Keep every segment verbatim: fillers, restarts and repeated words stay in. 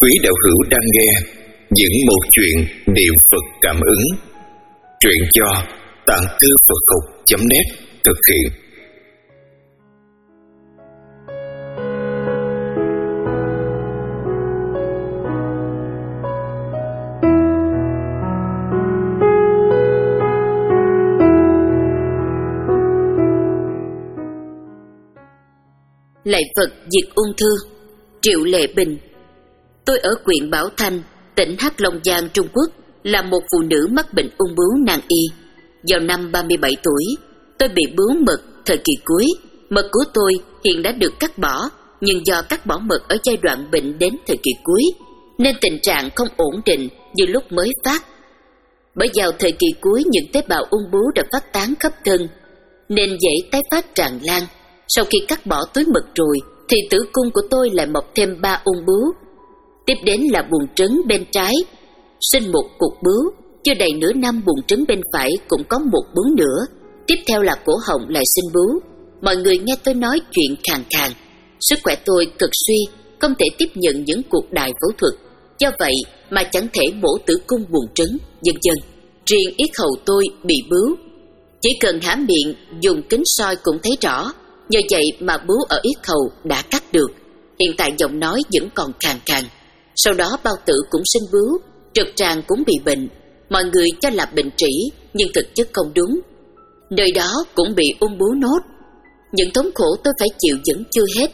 Quý đạo hữu đang nghe những một chuyện niệm Phật cảm ứng. Truyện do Tạng Thư Phật Học chấm net thực hiện. Lạy Phật diệt ung thư. Triệu Lệ Bình. Tôi ở huyện Bảo Thanh, tỉnh Hắc Long Giang, Trung Quốc, là một phụ nữ mắc bệnh ung bướu nan y. Vào năm ba mươi bảy tuổi, tôi bị bướu mật thời kỳ cuối. Mật của tôi hiện đã được cắt bỏ, nhưng do cắt bỏ mật ở giai đoạn bệnh đến thời kỳ cuối, nên tình trạng không ổn định như lúc mới phát. Bởi vào thời kỳ cuối, những tế bào ung bướu đã phát tán khắp thân, nên dễ tái phát tràn lan. Sau khi cắt bỏ túi mật rồi, thì tử cung của tôi lại mọc thêm ba ung bướu. Tiếp đến là buồng trứng bên trái, sinh một cục bướu. Chưa đầy nửa năm, buồng trứng bên phải cũng có một bướu nữa. Tiếp theo là cổ họng lại sinh bướu. Mọi người nghe tôi nói chuyện khàn khàn. Sức khỏe tôi cực suy, không thể tiếp nhận những cuộc đại phẫu thuật. Do vậy mà chẳng thể mổ tử cung buồng trứng, dần dần. Riêng yết hầu tôi bị bướu, chỉ cần há miệng dùng kính soi cũng thấy rõ. Nhờ vậy mà bướu ở yết hầu đã cắt được. Hiện tại giọng nói vẫn còn khàn khàn. Sau đó bao tử cũng sinh bướu, trực tràng cũng bị bệnh. Mọi người cho là bệnh trĩ, nhưng thực chất không đúng. Nơi đó cũng bị ung bướu nốt. Những thống khổ tôi phải chịu vẫn chưa hết.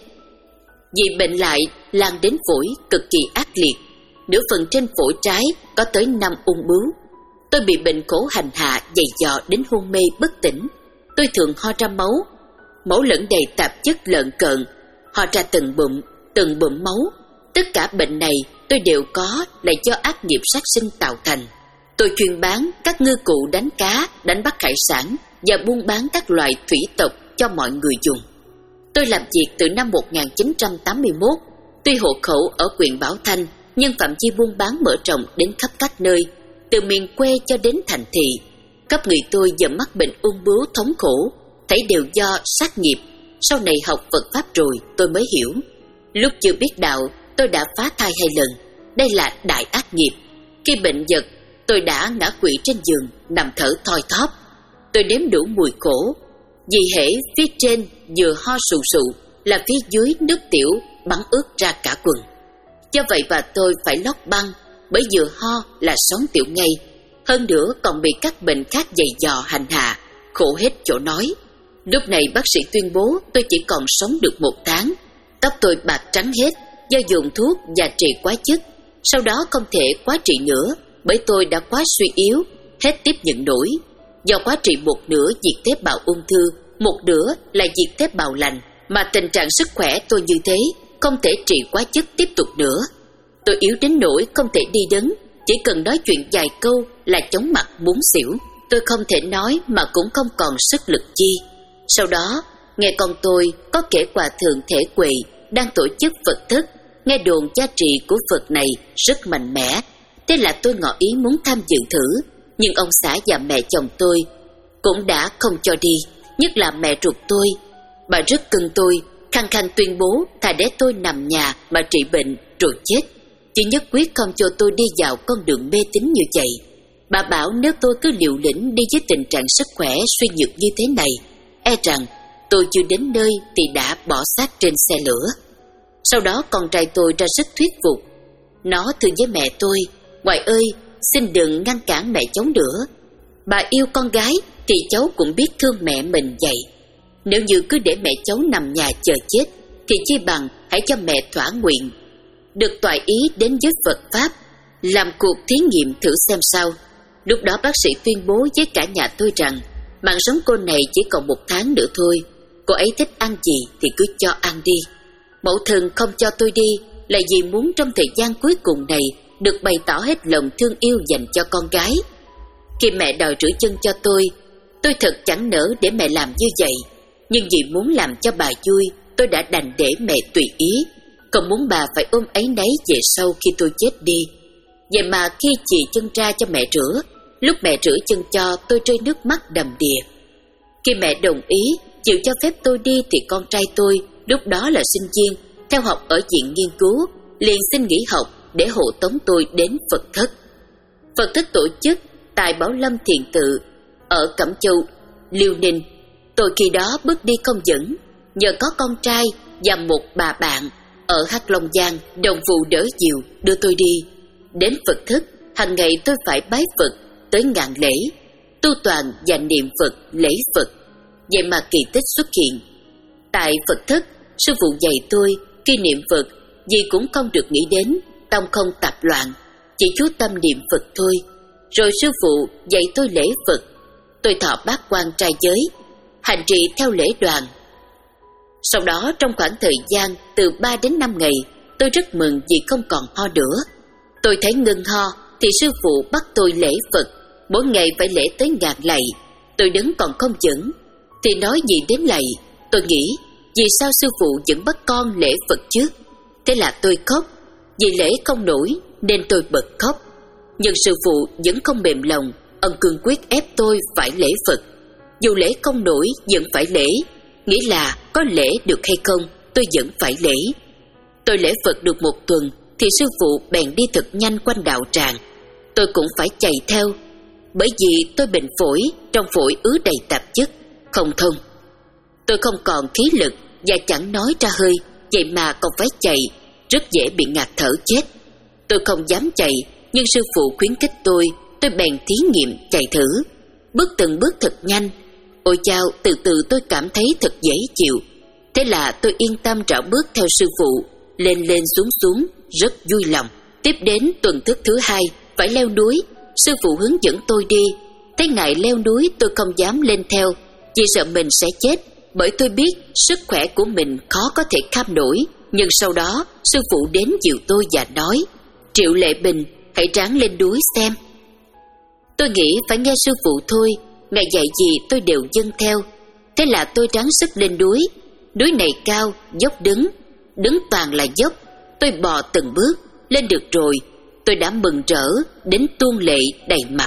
Vì bệnh lại lan đến phổi cực kỳ ác liệt. Nửa phần trên phổi trái có tới năm ung bướu. Tôi bị bệnh khổ hành hạ dày dò đến hôn mê bất tỉnh. Tôi thường ho ra máu, máu lẫn đầy tạp chất lợn cợn, ho ra từng bụm, từng bụm máu. Tất cả bệnh này tôi đều có là do ác nghiệp sát sinh tạo thành. Tôi chuyên bán các ngư cụ đánh cá, đánh bắt hải sản và buôn bán các loại thủy tộc cho mọi người dùng. Tôi làm việc từ năm một nghìn chín trăm tám mươi mốt. Tuy hộ khẩu ở huyện Bảo Thanh, nhưng phạm vi buôn bán mở rộng đến khắp các nơi, từ miền quê cho đến thành thị. Khắp người tôi giờ mắc bệnh ung bướu thống khổ, thấy đều do sát nghiệp. Sau này học Phật Pháp rồi tôi mới hiểu. Lúc chưa biết đạo, tôi đã phá thai hai lần. Đây là đại ác nghiệp. Khi bệnh giật, tôi đã ngã quỵ trên giường, nằm thở thoi thóp. Tôi đếm đủ mùi khổ. Vì hễ phía trên vừa ho sù sụ, là phía dưới nước tiểu bắn ướt ra cả quần. Do vậy mà tôi phải lót băng, bởi vừa ho là xón tiểu ngay. Hơn nữa còn bị các bệnh khác dày dò hành hạ, khổ hết chỗ nói. Lúc này bác sĩ tuyên bố tôi chỉ còn sống được một tháng. Tóc tôi bạc trắng hết do dùng thuốc và trị quá chất. Sau đó không thể quá trị nữa, bởi tôi đã quá suy yếu, hết tiếp nhận nổi. Do quá trị một nửa diệt tế bào ung thư, một nửa là diệt tế bào lành, mà tình trạng sức khỏe tôi như thế, không thể trị quá chất tiếp tục nữa. Tôi yếu đến nỗi không thể đi đứng, chỉ cần nói chuyện vài câu là chóng mặt muốn xỉu. Tôi không thể nói mà cũng không còn sức lực chi. Sau đó, nghe con tôi có kể hòa thượng Thể Quỳ đang tổ chức Phật thất, nghe đồn giá trị của Phật này rất mạnh mẽ. Thế là tôi ngỏ ý muốn tham dự thử, nhưng ông xã và mẹ chồng tôi cũng đã không cho đi, nhất là mẹ ruột tôi. Bà rất cưng tôi, khăng khăng tuyên bố thà để tôi nằm nhà mà trị bệnh rồi chết, chứ nhất quyết không cho tôi đi vào con đường mê tín như vậy. Bà bảo nếu tôi cứ liều lĩnh đi với tình trạng sức khỏe suy nhược như thế này, e rằng tôi chưa đến nơi thì đã bỏ xác trên xe lửa. Sau đó con trai tôi ra sức thuyết phục. Nó thưa với mẹ tôi: "Ngoại ơi, xin đừng ngăn cản mẹ cháu nữa. Bà yêu con gái thì cháu cũng biết thương mẹ mình vậy. Nếu như cứ để mẹ cháu nằm nhà chờ chết, thì chi bằng hãy cho mẹ thỏa nguyện, được toại ý đến với Phật Pháp, làm cuộc thí nghiệm thử xem sao." Lúc đó bác sĩ tuyên bố với cả nhà tôi rằng mạng sống cô này chỉ còn một tháng nữa thôi. Cô ấy thích ăn gì thì cứ cho ăn đi. Mẫu thân không cho tôi đi là vì muốn trong thời gian cuối cùng này được bày tỏ hết lòng thương yêu dành cho con gái. Khi mẹ đòi rửa chân cho tôi, tôi thật chẳng nỡ để mẹ làm như vậy. Nhưng vì muốn làm cho bà vui, tôi đã đành để mẹ tùy ý, không muốn bà phải ôm áy náy về sau khi tôi chết đi. Vậy mà khi chị chân ra cho mẹ rửa, lúc mẹ rửa chân cho, tôi rơi nước mắt đầm đìa. Khi mẹ đồng ý chịu cho phép tôi đi thì con trai tôi, lúc đó là sinh viên, theo học ở viện nghiên cứu, liền xin nghỉ học để hộ tống tôi đến Phật thất. Phật thất tổ chức tại Bảo Lâm Thiền Tự ở Cẩm Châu, Liêu Ninh. Tôi khi đó bước đi không vững, nhờ có con trai và một bà bạn ở Hắc Long Giang đồng phụ đỡ dìu đưa tôi đi. Đến Phật thất, hàng ngày tôi phải bái Phật tới ngàn lễ, tu toàn và niệm Phật lễ Phật. Vậy mà kỳ tích xuất hiện. Tại Phật thất, sư phụ dạy tôi khi niệm Phật gì cũng không được nghĩ đến, tâm không tạp loạn, chỉ chú tâm niệm Phật thôi. Rồi sư phụ dạy tôi lễ Phật. Tôi thọ bát quan trai giới, hành trì theo lễ đoàn. Sau đó trong khoảng thời gian từ ba đến năm ngày, tôi rất mừng vì không còn ho nữa. Tôi thấy ngưng ho thì sư phụ bắt tôi lễ Phật, mỗi ngày phải lễ tới ngàn lạy. Tôi đứng còn không vững thì nói gì đến lạy. Tôi nghĩ vì sao sư phụ vẫn bắt con lễ Phật chứ? Thế là tôi khóc. Vì lễ không nổi nên tôi bật khóc. Nhưng sư phụ vẫn không mềm lòng, ông cương quyết ép tôi phải lễ Phật. Dù lễ không nổi vẫn phải lễ, nghĩa là có lễ được hay không tôi vẫn phải lễ. Tôi lễ Phật được một tuần thì sư phụ bèn đi thật nhanh quanh đạo tràng. Tôi cũng phải chạy theo, bởi vì tôi bệnh phổi, trong phổi ứ đầy tạp chất, không thông. Tôi không còn khí lực và chẳng nói ra hơi, vậy mà còn phải chạy, rất dễ bị ngạt thở chết. Tôi không dám chạy, nhưng sư phụ khuyến khích tôi, tôi bèn thí nghiệm chạy thử. Bước từng bước thật nhanh. Ôi chao, từ từ tôi cảm thấy thật dễ chịu. Thế là tôi yên tâm rảo bước theo sư phụ, lên lên xuống xuống, rất vui lòng. Tiếp đến tuần thức thứ hai, phải leo núi. Sư phụ hướng dẫn tôi đi. Thấy ngài leo núi tôi không dám lên theo, vì sợ mình sẽ chết. Bởi tôi biết sức khỏe của mình khó có thể kham nổi. Nhưng sau đó sư phụ đến dìu tôi và nói: Triệu Lệ Bình, hãy ráng lên núi xem. Tôi nghĩ phải nghe sư phụ thôi, ngài dạy gì tôi đều dâng theo. Thế là tôi ráng sức lên núi. Núi này cao, dốc đứng, đứng toàn là dốc. Tôi bò từng bước, lên được rồi, tôi đã mừng rỡ đến tuôn lệ đầy mặt.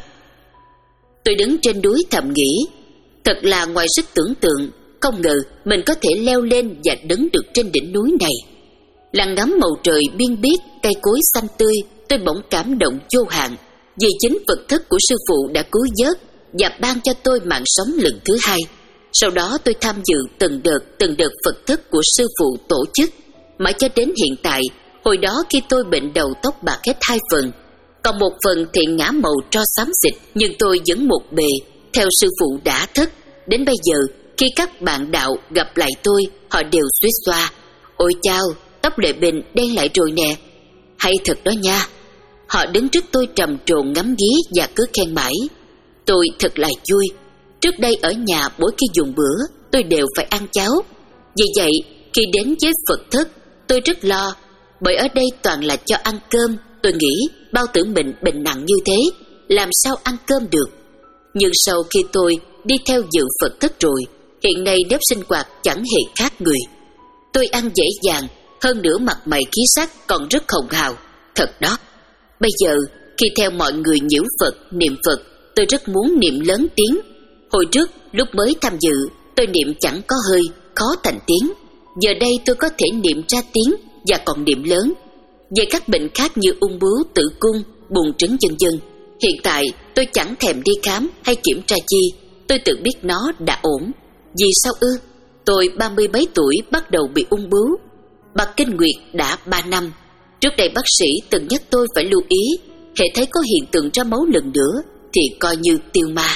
Tôi đứng trên núi thầm nghĩ, thật là ngoài sức tưởng tượng, không ngờ mình có thể leo lên và đứng được trên đỉnh núi này. Lặng ngắm màu trời biên biếc, cây cối xanh tươi, tôi bỗng cảm động vô hạn, vì chính Phật thất của sư phụ đã cứu vớt và ban cho tôi mạng sống lần thứ hai. Sau đó tôi tham dự từng đợt từng đợt Phật thất của sư phụ tổ chức, mãi cho đến hiện tại. Hồi đó khi tôi bệnh đầu tóc bạc hết hai phần, còn một phần thì ngã màu tro xám xịt, nhưng tôi vẫn một bề theo sư phụ đã thất. Đến bây giờ khi các bạn đạo gặp lại tôi, họ đều suýt xoa: Ôi chao, tóc Lệ Bình đen lại rồi nè, hay thật đó nha. Họ đứng trước tôi trầm trồ ngắm nghía và cứ khen mãi. Tôi thật là vui. Trước đây ở nhà mỗi khi dùng bữa tôi đều phải ăn cháo. Vì vậy khi đến với Phật thất tôi rất lo, bởi ở đây toàn là cho ăn cơm. Tôi nghĩ bao tử mình bệnh nặng như thế, làm sao ăn cơm được. Nhưng sau khi tôi đi theo dự Phật thất rồi, hiện nay nếp sinh hoạt chẳng hề khác người. Tôi ăn dễ dàng, hơn nữa mặt mày khí sắc còn rất hồng hào. Thật đó. Bây giờ khi theo mọi người nhiễu Phật, niệm Phật, tôi rất muốn niệm lớn tiếng. Hồi trước lúc mới tham dự, tôi niệm chẳng có hơi, khó thành tiếng. Giờ đây tôi có thể niệm ra tiếng và còn niệm lớn. Về các bệnh khác như ung bướu, tử cung, buồng trứng vân vân, hiện tại tôi chẳng thèm đi khám hay kiểm tra chi. Tôi tự biết nó đã ổn. Vì sao ư? Tôi ba mươi mấy tuổi bắt đầu bị ung bướu. Bạc kinh nguyệt đã ba năm. Trước đây bác sĩ từng nhắc tôi phải lưu ý, hễ thấy có hiện tượng ra máu lần nữa thì coi như tiêu ma.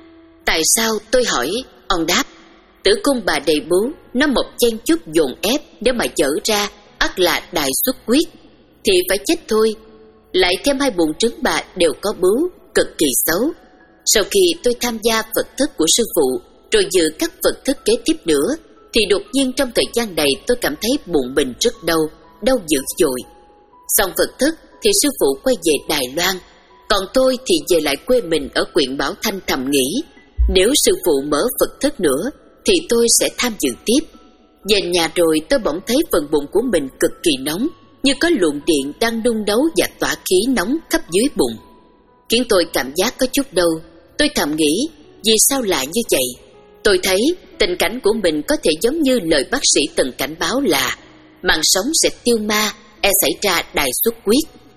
Tại sao, tôi hỏi. Ông đáp: tử cung bà đầy bướu, nó mọc chen chút dồn ép, nếu mà dở ra ắt là đại xuất huyết, thì phải chết thôi. Lại thêm hai buồng trứng bà đều có bướu, cực kỳ xấu. Sau khi tôi tham gia Phật thất của sư phụ, rồi dự các Phật thất kế tiếp nữa, thì đột nhiên trong thời gian này tôi cảm thấy bụng mình rất đau, đau dữ dội. Xong Phật thất thì sư phụ quay về Đài Loan, còn tôi thì về lại quê mình ở huyện Bảo Thanh, thầm nghĩ nếu sư phụ mở Phật thất nữa thì tôi sẽ tham dự tiếp. Về nhà rồi tôi bỗng thấy phần bụng của mình cực kỳ nóng, như có luồng điện đang đun đấu và tỏa khí nóng khắp dưới bụng, khiến tôi cảm giác có chút đau. Tôi thầm nghĩ vì sao lại như vậy. Tôi thấy tình cảnh của mình có thể giống như lời bác sĩ từng cảnh báo là mạng sống sẽ tiêu ma, e xảy ra đại xuất huyết.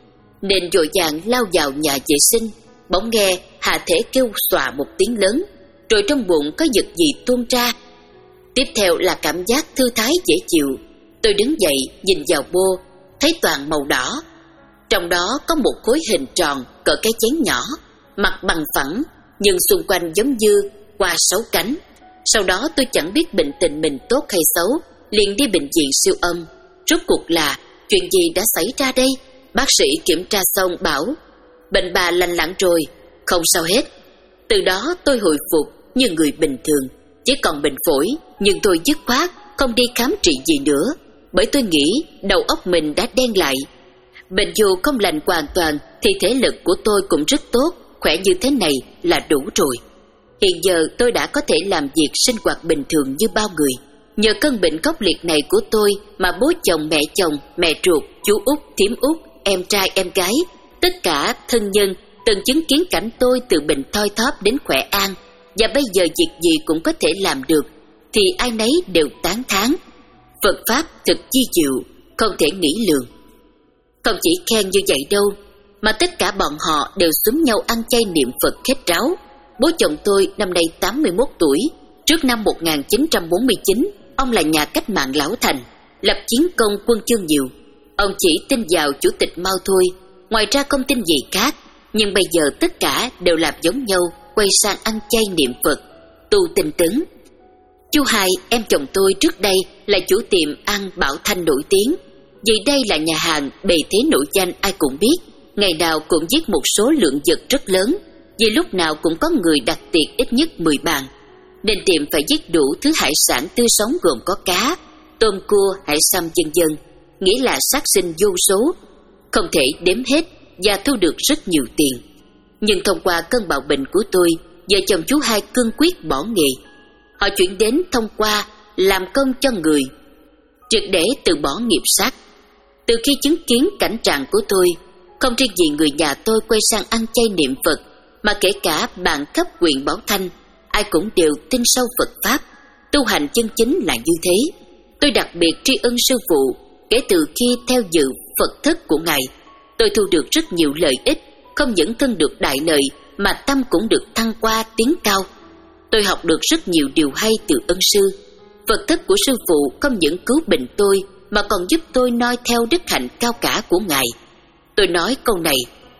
nên vội vàng lao vào nhà vệ sinh. Bỗng nghe Hà Thể kêu xòa một tiếng lớn, rồi trong bụng có vật gì tuôn ra. Tiếp theo là cảm giác thư thái dễ chịu. Tôi đứng dậy nhìn vào bô, thấy toàn màu đỏ. Trong đó có một khối hình tròn cỡ cái chén nhỏ, mặt bằng phẳng nhưng xung quanh giống như qua sáu cánh. Sau đó tôi chẳng biết bệnh tình mình tốt hay xấu, liền đi bệnh viện siêu âm. Rốt cuộc là chuyện gì đã xảy ra đây? Bác sĩ kiểm tra xong bảo bệnh bà lành lặn rồi, không sao hết. Từ đó tôi hồi phục như người bình thường, chỉ còn bệnh phổi, nhưng tôi dứt khoát không đi khám trị gì nữa, bởi tôi nghĩ đầu óc mình đã đen lại. Bệnh dù không lành hoàn toàn thì thể lực của tôi cũng rất tốt, khỏe như thế này là đủ rồi. Hiện giờ tôi đã có thể làm việc sinh hoạt bình thường như bao người. Nhờ cơn bệnh khốc liệt này của tôi mà bố chồng, mẹ chồng, mẹ ruột, chú út, thím út, em trai, em gái, tất cả thân nhân từng chứng kiến cảnh tôi từ bệnh thoi thóp đến khỏe an, và bây giờ việc gì cũng có thể làm được, thì ai nấy đều tán thán. Phật Pháp thật chi diệu, không thể nghĩ lường. Không chỉ khen như vậy đâu, mà tất cả bọn họ đều xúm nhau ăn chay niệm Phật khết ráo. Bố chồng tôi năm nay tám mươi mốt tuổi. Trước năm một nghìn chín trăm bốn mươi chín, ông là nhà cách mạng lão thành, lập chiến công quân chương nhiều. Ông chỉ tin vào Chủ tịch Mao thôi, ngoài ra không tin gì khác. Nhưng bây giờ tất cả đều làm giống nhau, quay sang ăn chay niệm Phật, tu tinh tấn. Chú Hai, em chồng tôi trước đây là chủ tiệm ăn Bảo Thanh nổi tiếng. Vì đây là nhà hàng bề thế nổi danh ai cũng biết, ngày nào cũng giết một số lượng vật rất lớn, vì lúc nào cũng có người đặt tiệc ít nhất mười bàn. Nên tiệm phải giết đủ thứ hải sản tươi sống gồm có cá, tôm cua, hải sâm vân vân, nghĩa là sát sinh vô số, không thể đếm hết, và thu được rất nhiều tiền. Nhưng thông qua cơn bạo bệnh của tôi, vợ chồng chú Hai cương quyết bỏ nghề. Họ chuyển đến thông qua làm công cho người, triệt để từ bỏ nghiệp sát. Từ khi chứng kiến cảnh trạng của tôi, không riêng gì người nhà tôi quay sang ăn chay niệm Phật, mà kể cả bạn cấp huyện Bảo Thanh, ai cũng đều tin sâu Phật Pháp, tu hành chân chính là như thế. Tôi đặc biệt tri ân sư phụ. Kể từ khi theo dự Phật thức của Ngài, tôi thu được rất nhiều lợi ích, không những thân được đại lợi mà tâm cũng được thăng qua tiến cao. Tôi học được rất nhiều điều hay từ ân sư. Phật thức của sư phụ không những cứu bệnh tôi mà còn giúp tôi noi theo đức hạnh cao cả của Ngài. Tôi nói câu này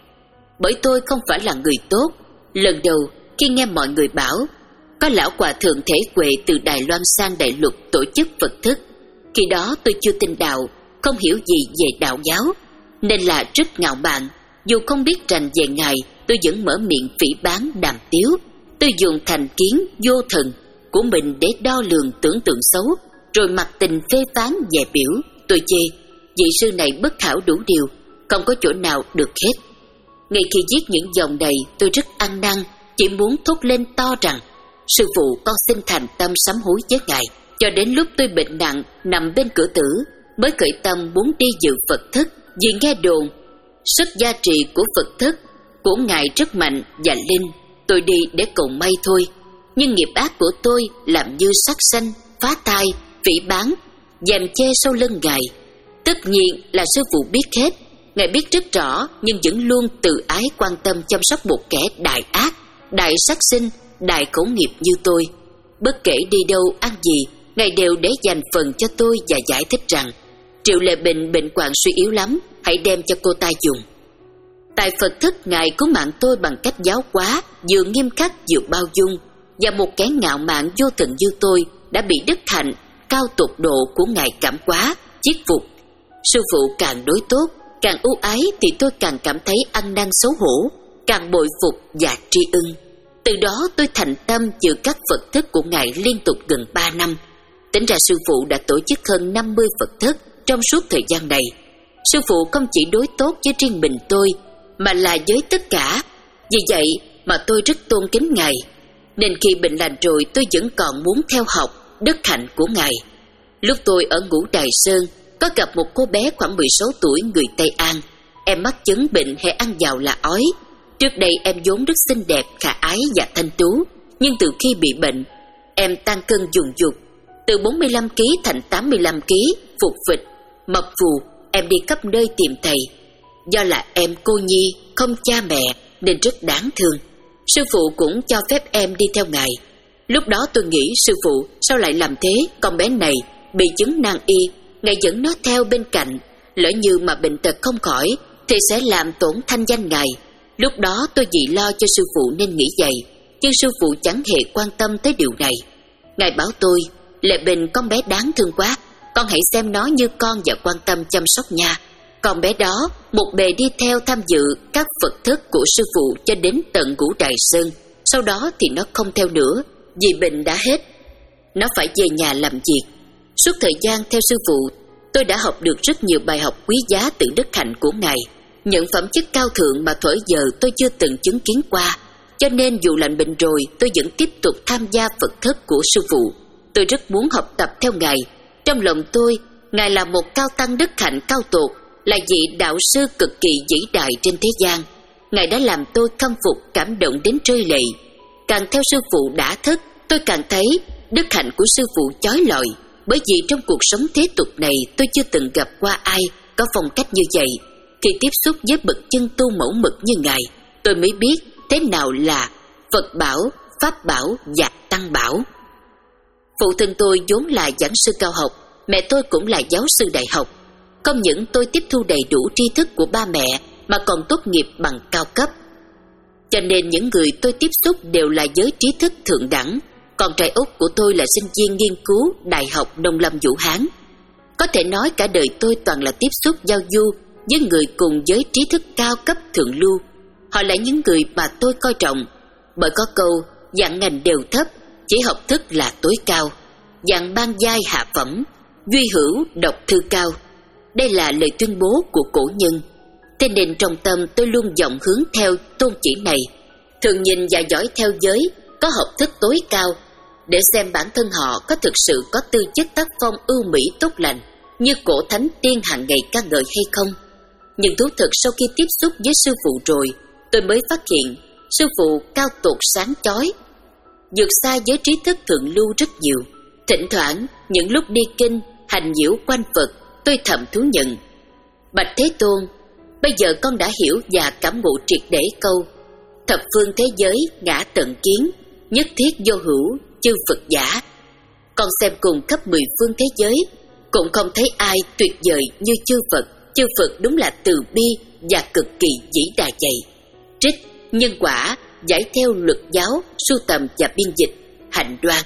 bởi tôi không phải là người tốt. Lần đầu khi nghe mọi người bảo có lão hòa thượng thể huệ từ Đài Loan sang Đại Lục tổ chức Phật thức, khi đó tôi chưa tin đạo, không hiểu gì về đạo giáo, nên là rất ngạo mạn. Dù không biết rành về Ngài, tôi vẫn mở miệng phỉ báng đàm tiếu. Tôi dùng thành kiến vô thần của mình để đo lường tưởng tượng xấu, rồi mặc tình phê phán về biểu. Tôi chê vị sư này bất hảo đủ điều, không có chỗ nào được hết. Ngay khi viết những dòng này, tôi rất ăn năn, chỉ muốn thốt lên to rằng: sư phụ, con xin thành tâm sám hối với Ngài. Cho đến lúc tôi bệnh nặng nằm bên cửa tử, mới khởi tâm muốn đi dự Phật thức, vì nghe đồn sức gia trì của Phật thức của Ngài rất mạnh và linh. Tôi đi để cầu may thôi, nhưng nghiệp ác của tôi làm như sát sanh, phá thai, phỉ báng, dèm chê sau lưng Ngài. Tất nhiên là sư phụ biết hết, Ngài biết rất rõ, nhưng vẫn luôn từ ái quan tâm chăm sóc một kẻ đại ác, đại sát sinh, đại khẩu nghiệp như tôi. Bất kể đi đâu ăn gì, Ngài đều để dành phần cho tôi và giải thích rằng: Triệu Lệ Bình bệnh hoạn suy yếu lắm, hãy đem cho cô ta dùng. Tại Phật thức, Ngài cứu mạng tôi bằng cách giáo hóa, vừa nghiêm khắc vừa bao dung, và một kẻ ngạo mạn vô thần như tôi đã bị đức hạnh cao tột độ của Ngài cảm hóa, chiết phục. Sư phụ càng đối tốt, càng ưu ái thì tôi càng cảm thấy ăn năn xấu hổ, càng bội phục và tri ân. Từ đó tôi thành tâm dự các Phật thức của Ngài liên tục gần ba năm. Tính ra sư phụ đã tổ chức hơn năm mươi Phật thức trong suốt thời gian này. Sư phụ không chỉ đối tốt với riêng mình tôi, mà là với tất cả. Vì vậy mà tôi rất tôn kính Ngài, nên khi bệnh lành rồi tôi vẫn còn muốn theo học đức hạnh của Ngài. Lúc tôi ở Ngũ Đài Sơn, có gặp một cô bé khoảng mười sáu tuổi người Tây An. Em mắc chứng bệnh hệ ăn vào là ói. Trước đây em vốn rất xinh đẹp, khả ái và thanh tú, nhưng từ khi bị bệnh, em tăng cân dồn dục, từ bốn mươi lăm ki lô gam thành tám mươi lăm ki lô gam, phụt phịch, mập phù. Em đi khắp nơi tìm thầy. do là em cô nhi, không cha mẹ nên rất đáng thương. Sư phụ cũng cho phép em đi theo ngài. Lúc đó tôi nghĩ sư phụ sao lại làm thế, con bé này bị chứng nan y, ngài dẫn nó theo bên cạnh, lỡ như mà bệnh tật không khỏi thì sẽ làm tổn thanh danh ngài. Lúc đó tôi chỉ lo cho sư phụ nên nghĩ vậy, nhưng sư phụ chẳng hề quan tâm tới điều này. Ngài bảo tôi, Lệ Bình con bé đáng thương quá, con hãy xem nó như con và quan tâm chăm sóc nha. Con bé đó một bề đi theo tham dự các Phật thất của sư phụ cho đến tận Ngũ Đại Sơn, sau đó thì nó không theo nữa, vì bệnh đã hết. Nó phải về nhà làm việc. Suốt thời gian theo sư phụ, tôi đã học được rất nhiều bài học quý giá từ đức hạnh của ngài. Những phẩm chất cao thượng mà thuở giờ tôi chưa từng chứng kiến qua. Cho nên dù lành bệnh rồi, tôi vẫn tiếp tục tham gia Phật thất của sư phụ. Tôi rất muốn học tập theo ngài. Trong lòng tôi, ngài là một cao tăng đức hạnh cao tột, là vị đạo sư cực kỳ vĩ đại trên thế gian. Ngài đã làm tôi khâm phục, cảm động đến rơi lệ. Càng theo sư phụ đã thức, tôi càng thấy đức hạnh của sư phụ chói lọi. Bởi vì trong cuộc sống thế tục này, tôi chưa từng gặp qua ai có phong cách như vậy. Khi tiếp xúc với bậc chân tu mẫu mực như ngài, tôi mới biết thế nào là Phật bảo, Pháp bảo và Tăng bảo. Phụ thân tôi vốn là giảng sư cao học, mẹ tôi cũng là giáo sư đại học. Không những tôi tiếp thu đầy đủ tri thức của ba mẹ, mà còn tốt nghiệp bằng cao cấp. Cho nên những người tôi tiếp xúc đều là giới trí thức thượng đẳng. Con trai út của tôi là sinh viên nghiên cứu Đại học Nông Lâm Vũ Hán. Có thể nói cả đời tôi toàn là tiếp xúc giao du với người cùng giới trí thức cao cấp thượng lưu. Họ là những người mà tôi coi trọng, bởi có câu dạng ngành đều thấp, chỉ học thức là tối cao, dạng ban giai hạ phẩm, duy hữu độc thư cao. Đây là lời tuyên bố của cổ nhân. Thế nên trong tâm tôi luôn vọng hướng theo tôn chỉ này, thường nhìn và dõi theo giới có học thức tối cao, để xem bản thân họ có thực sự có tư chất tác phong ưu mỹ tốt lành như cổ thánh tiên hàng ngày ca ngợi hay không. Nhưng thú thực sau khi tiếp xúc với sư phụ rồi, tôi mới phát hiện sư phụ cao tột sáng chói, vượt xa giới trí thức thượng lưu rất nhiều. Thỉnh thoảng những lúc đi kinh hành nhiễu quanh Phật, tôi thầm thú nhận: Bạch Thế Tôn, bây giờ con đã hiểu và cảm ngộ triệt để câu thập phương thế giới ngã tận kiến, nhất thiết vô hữu chư Phật giả. Con xem cùng khắp mười phương thế giới, cũng không thấy ai tuyệt vời như chư Phật. Chư Phật đúng là từ bi và cực kỳ vĩ đại vậy. Trích Nhân Quả, giải theo luật giáo, sưu tầm và biên dịch Hạnh Đoan.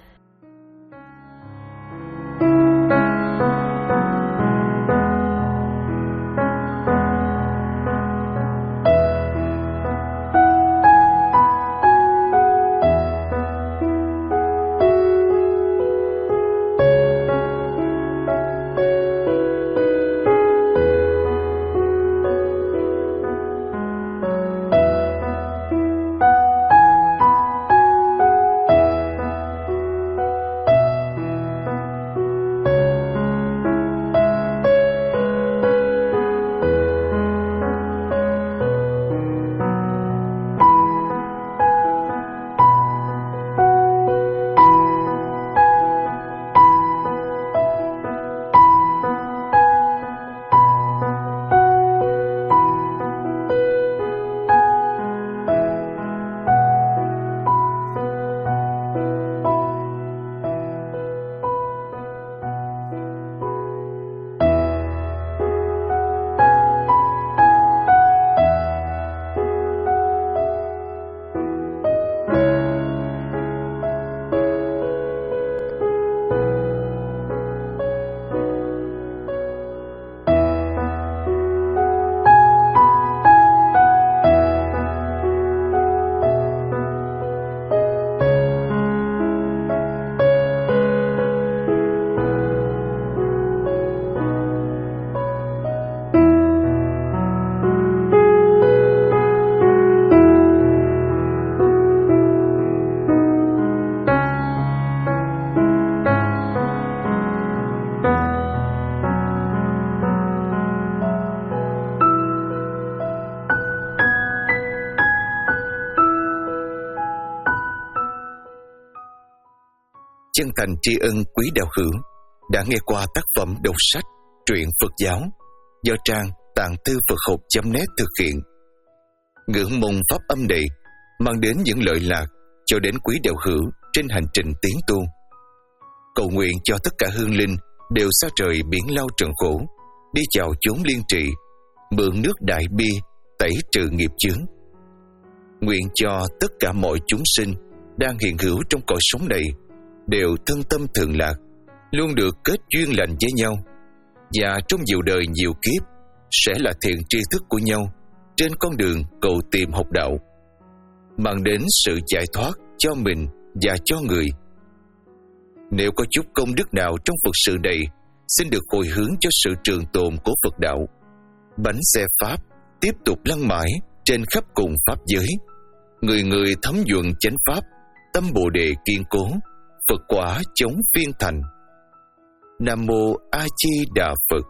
Chân thành tri ân quý đạo hữu đã nghe qua tác phẩm đọc sách truyện Phật giáo do trang tạng thư Phật học chấm net thực hiện. Ngưỡng mong pháp âm này mang đến những lợi lạc cho đến quý đạo hữu trên hành trình tiến tu. Cầu nguyện cho tất cả hương linh đều xa trời biển lao trần khổ, đi chào chốn liên trị, mượn nước đại bi tẩy trừ nghiệp chướng. Nguyện cho tất cả mọi chúng sinh đang hiện hữu trong cõi sống này đều thân tâm thường lạc, luôn được kết duyên lành với nhau, và trong nhiều đời nhiều kiếp sẽ là thiện tri thức của nhau trên con đường cầu tìm học đạo, mang đến sự giải thoát cho mình và cho người. Nếu có chút công đức nào trong Phật sự này, xin được hồi hướng cho sự trường tồn của Phật đạo. Bánh xe Pháp tiếp tục lăn mãi trên khắp cùng Pháp giới. Người người thấm nhuận chánh Pháp, tâm Bồ Đề kiên cố, Phật quả chống phiên thành. Nam Mô A Di Đà Phật.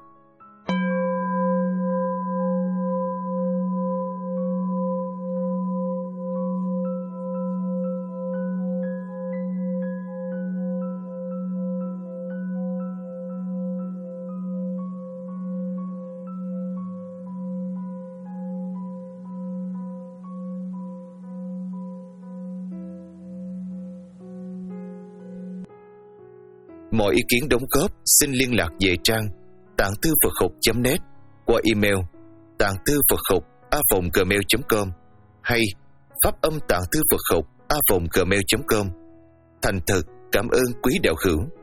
Mọi ý kiến đóng góp xin liên lạc về trang tạng thư Phật học chấm net qua email tạng thư Phật học a vòng gmail chấm com hay pháp âm tạng thư Phật học a vòng gmail chấm com. Thành thật cảm ơn quý đạo hữu.